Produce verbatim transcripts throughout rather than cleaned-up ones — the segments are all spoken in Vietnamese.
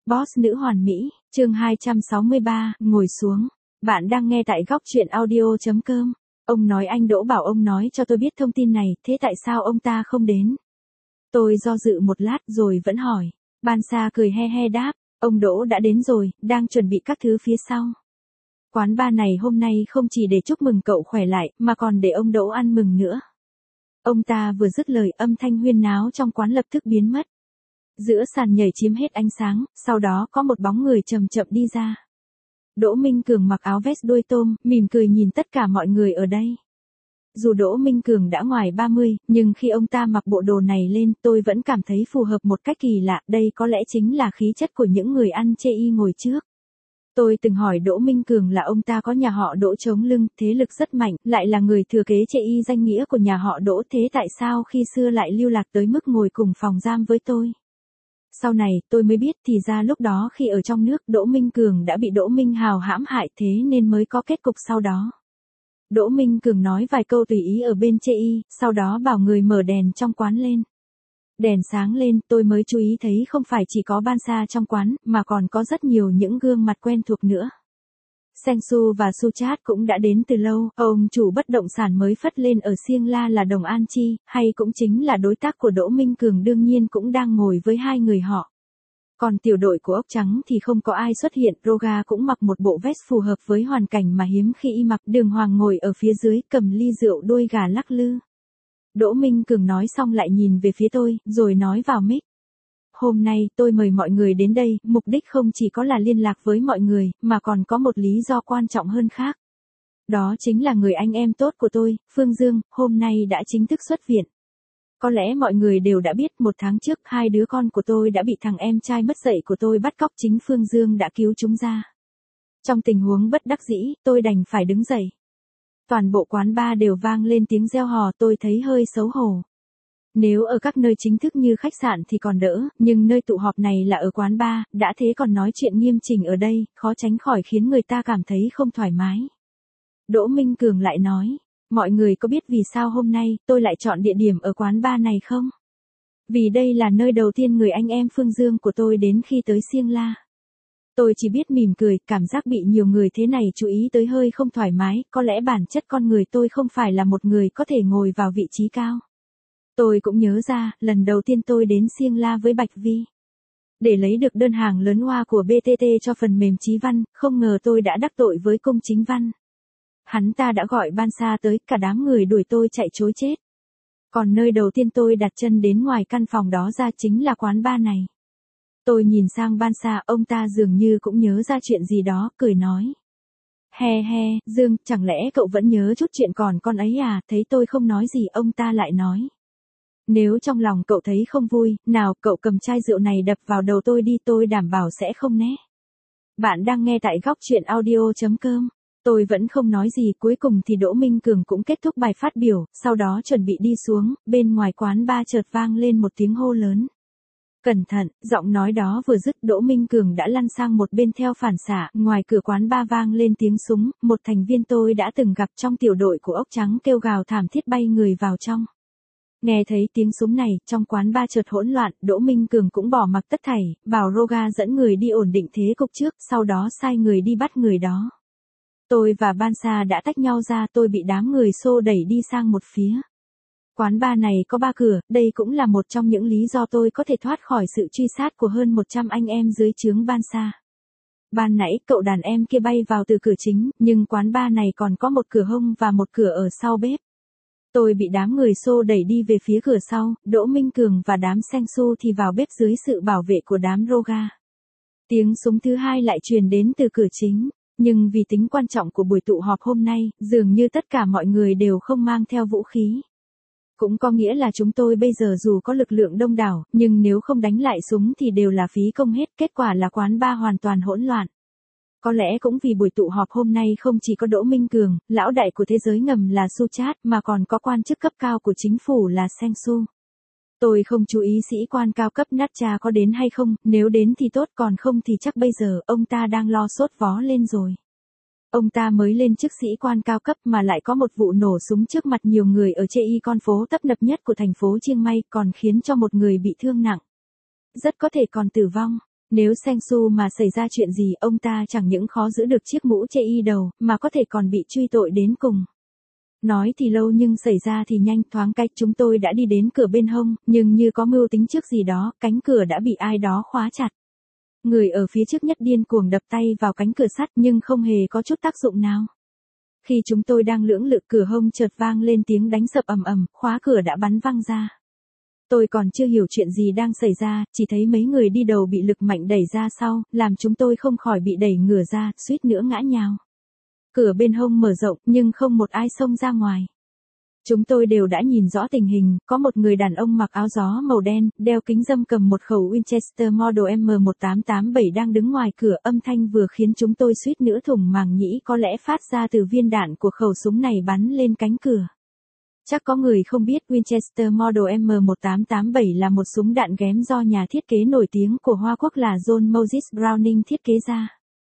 Boss nữ hoàn mỹ, chương hai trăm sáu mươi ba, ngồi xuống. Bạn đang nghe tại góc truyện audio chấm com. Ông nói anh Đỗ bảo ông nói cho tôi biết thông tin này, thế tại sao ông ta không đến? Tôi do dự một lát rồi vẫn hỏi. Ban Sa cười he he đáp, ông Đỗ đã đến rồi, đang chuẩn bị các thứ phía sau. Quán bar này hôm nay không chỉ để chúc mừng cậu khỏe lại, mà còn để ông Đỗ ăn mừng nữa. Ông ta vừa dứt lời, âm thanh huyên náo trong quán lập tức biến mất. Giữa sàn nhảy chiếm hết ánh sáng, sau đó có một bóng người chậm chậm đi ra. Đỗ Minh Cường mặc áo vest đuôi tôm, mỉm cười nhìn tất cả mọi người ở đây. Dù Đỗ Minh Cường đã ngoài ba mươi, nhưng khi ông ta mặc bộ đồ này lên, tôi vẫn cảm thấy phù hợp một cách kỳ lạ, đây có lẽ chính là khí chất của những người ăn chê y ngồi trước. Tôi từng hỏi Đỗ Minh Cường là ông ta có nhà họ Đỗ chống lưng, thế lực rất mạnh, lại là người thừa kế chê y danh nghĩa của nhà họ Đỗ, thế tại sao khi xưa lại lưu lạc tới mức ngồi cùng phòng giam với tôi? Sau này, tôi mới biết thì ra lúc đó khi ở trong nước, Đỗ Minh Cường đã bị Đỗ Minh Hào hãm hại, thế nên mới có kết cục sau đó. Đỗ Minh Cường nói vài câu tùy ý ở bên chê y, sau đó bảo người mở đèn trong quán lên. Đèn sáng lên, tôi mới chú ý thấy không phải chỉ có Ban Sa trong quán, mà còn có rất nhiều những gương mặt quen thuộc nữa. Seng Su và Suchat cũng đã đến từ lâu, ông chủ bất động sản mới phất lên ở Siêng La là Đồng An Chi, hay cũng chính là đối tác của Đỗ Minh Cường đương nhiên cũng đang ngồi với hai người họ. Còn tiểu đội của ốc trắng thì không có ai xuất hiện, Roga cũng mặc một bộ vest phù hợp với hoàn cảnh mà hiếm khi y mặc, Đường Hoàng ngồi ở phía dưới cầm ly rượu đôi gà lắc lư. Đỗ Minh Cường nói xong lại nhìn về phía tôi, rồi nói vào mic. Hôm nay tôi mời mọi người đến đây, mục đích không chỉ có là liên lạc với mọi người, mà còn có một lý do quan trọng hơn khác. Đó chính là người anh em tốt của tôi, Phương Dương, hôm nay đã chính thức xuất viện. Có lẽ mọi người đều đã biết một tháng trước hai đứa con của tôi đã bị thằng em trai mất dạy của tôi bắt cóc, chính Phương Dương đã cứu chúng ra. Trong tình huống bất đắc dĩ, tôi đành phải đứng dậy. Toàn bộ quán bar đều vang lên tiếng reo hò, tôi thấy hơi xấu hổ. Nếu ở các nơi chính thức như khách sạn thì còn đỡ, nhưng nơi tụ họp này là ở quán bar, đã thế còn nói chuyện nghiêm chỉnh ở đây, khó tránh khỏi khiến người ta cảm thấy không thoải mái. Đỗ Minh Cường lại nói, mọi người có biết vì sao hôm nay tôi lại chọn địa điểm ở quán bar này không? Vì đây là nơi đầu tiên người anh em Phương Dương của tôi đến khi tới Siêng La. Tôi chỉ biết mỉm cười, cảm giác bị nhiều người thế này chú ý tới hơi không thoải mái, có lẽ bản chất con người tôi không phải là một người có thể ngồi vào vị trí cao. Tôi cũng nhớ ra, lần đầu tiên tôi đến Siêng La với Bạch Vi. Để lấy được đơn hàng lớn hoa của bê tê tê cho phần mềm Chí Văn, không ngờ tôi đã đắc tội với Công Chính Văn. Hắn ta đã gọi Ban Sa tới, cả đám người đuổi tôi chạy trối chết. Còn nơi đầu tiên tôi đặt chân đến ngoài căn phòng đó ra chính là quán bar này. Tôi nhìn sang Ban Sa, ông ta dường như cũng nhớ ra chuyện gì đó, cười nói. He he, Dương, chẳng lẽ cậu vẫn nhớ chút chuyện còn con ấy à? Thấy tôi không nói gì, ông ta lại nói. Nếu trong lòng cậu thấy không vui, nào, cậu cầm chai rượu này đập vào đầu tôi đi, tôi đảm bảo sẽ không né. Bạn đang nghe tại góc truyện audio chấm com. Tôi vẫn không nói gì, cuối cùng thì Đỗ Minh Cường cũng kết thúc bài phát biểu, sau đó chuẩn bị đi xuống, bên ngoài quán bar chợt vang lên một tiếng hô lớn. Cẩn thận, giọng nói đó vừa dứt Đỗ Minh Cường đã lăn sang một bên theo phản xạ, ngoài cửa quán bar vang lên tiếng súng, một thành viên tôi đã từng gặp trong tiểu đội của ốc trắng kêu gào thảm thiết bay người vào trong. Nghe thấy tiếng súng này, trong quán bar chợt hỗn loạn, Đỗ Minh Cường cũng bỏ mặc tất thảy, bảo Roga dẫn người đi ổn định thế cục trước, sau đó sai người đi bắt người đó. Tôi và Ban Sa đã tách nhau ra, tôi bị đám người xô đẩy đi sang một phía. Quán bar này có ba cửa, đây cũng là một trong những lý do tôi có thể thoát khỏi sự truy sát của hơn một trăm anh em dưới trướng Ban Sa. Ban nãy cậu đàn em kia bay vào từ cửa chính, nhưng quán bar này còn có một cửa hông và một cửa ở sau bếp. Tôi bị đám người xô đẩy đi về phía cửa sau, Đỗ Minh Cường và đám Seng Su thì vào bếp dưới sự bảo vệ của đám Roga. Tiếng súng thứ hai lại truyền đến từ cửa chính. Nhưng vì tính quan trọng của buổi tụ họp hôm nay, dường như tất cả mọi người đều không mang theo vũ khí. Cũng có nghĩa là chúng tôi bây giờ dù có lực lượng đông đảo, nhưng nếu không đánh lại súng thì đều là phí công hết, kết quả là quán bar hoàn toàn hỗn loạn. Có lẽ cũng vì buổi tụ họp hôm nay không chỉ có Đỗ Minh Cường, lão đại của thế giới ngầm là Suchat, mà còn có quan chức cấp cao của chính phủ là Seng Su. Tôi không chú ý sĩ quan cao cấp Natcha có đến hay không, nếu đến thì tốt, còn không thì chắc bây giờ ông ta đang lo sốt vó lên rồi. Ông ta mới lên chức sĩ quan cao cấp mà lại có một vụ nổ súng trước mặt nhiều người ở chê y, con phố tấp nập nhất của thành phố Chiang Mai, còn khiến cho một người bị thương nặng. Rất có thể còn tử vong. Nếu Seng Su mà xảy ra chuyện gì, ông ta chẳng những khó giữ được chiếc mũ che y đầu, mà có thể còn bị truy tội đến cùng. Nói thì lâu nhưng xảy ra thì nhanh, thoáng cách chúng tôi đã đi đến cửa bên hông, nhưng như có mưu tính trước gì đó, cánh cửa đã bị ai đó khóa chặt. Người ở phía trước nhất điên cuồng đập tay vào cánh cửa sắt nhưng không hề có chút tác dụng nào. Khi chúng tôi đang lưỡng lự, cửa hông chợt vang lên tiếng đánh sập ầm ầm, khóa cửa đã bắn văng ra. Tôi còn chưa hiểu chuyện gì đang xảy ra, chỉ thấy mấy người đi đầu bị lực mạnh đẩy ra sau, làm chúng tôi không khỏi bị đẩy ngửa ra, suýt nữa ngã nhào. Cửa bên hông mở rộng, nhưng không một ai xông ra ngoài. Chúng tôi đều đã nhìn rõ tình hình, có một người đàn ông mặc áo gió màu đen, đeo kính râm cầm một khẩu Winchester Model M một tám tám bảy đang đứng ngoài cửa, âm thanh vừa khiến chúng tôi suýt nữa thủng màng nhĩ, có lẽ phát ra từ viên đạn của khẩu súng này bắn lên cánh cửa. Chắc có người không biết Winchester Model M một tám tám bảy là một súng đạn ghém do nhà thiết kế nổi tiếng của Hoa Quốc là John Moses Browning thiết kế ra.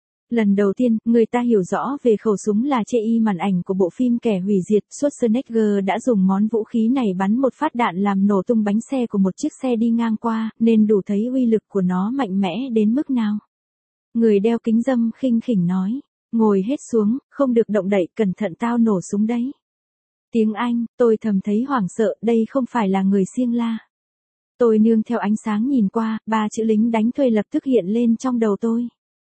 Lần đầu tiên, người ta hiểu rõ về khẩu súng là chê y màn ảnh của bộ phim Kẻ hủy diệt. Schwarzenegger đã dùng món vũ khí này bắn một phát đạn làm nổ tung bánh xe của một chiếc xe đi ngang qua, nên đủ thấy uy lực của nó mạnh mẽ đến mức nào. Người đeo kính râm khinh khỉnh nói, ngồi hết xuống, không được động đậy, cẩn thận tao nổ súng đấy. Tiếng Anh, tôi thầm thấy hoảng sợ, đây không phải là người Siêng La. Tôi nương theo ánh sáng nhìn qua, ba chữ lính đánh thuê lập tức hiện lên trong đầu tôi.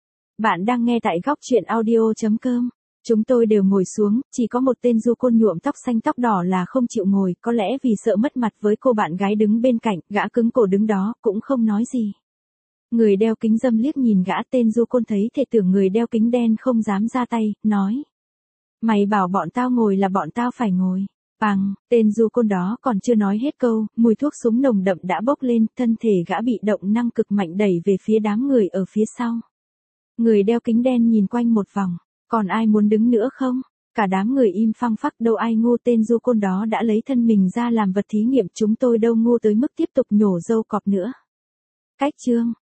Bạn đang nghe tại góc truyện audio chấm com. Chúng tôi đều ngồi xuống, chỉ có một tên du côn nhuộm tóc xanh tóc đỏ là không chịu ngồi, có lẽ vì sợ mất mặt với cô bạn gái đứng bên cạnh, gã cứng cổ đứng đó, cũng không nói gì. Người đeo kính râm liếc nhìn gã, tên du côn thấy thể tưởng người đeo kính đen không dám ra tay, nói. Mày bảo bọn tao ngồi là bọn tao phải ngồi. Bằng, tên du côn đó còn chưa nói hết câu, mùi thuốc súng nồng đậm đã bốc lên, thân thể gã bị động năng cực mạnh đẩy về phía đám người ở phía sau. Người đeo kính đen nhìn quanh một vòng, còn ai muốn đứng nữa không? Cả đám người im phăng phắc, đâu ai ngu, tên du côn đó đã lấy thân mình ra làm vật thí nghiệm, chúng tôi đâu ngu tới mức tiếp tục nhổ râu cọp nữa. Cách chương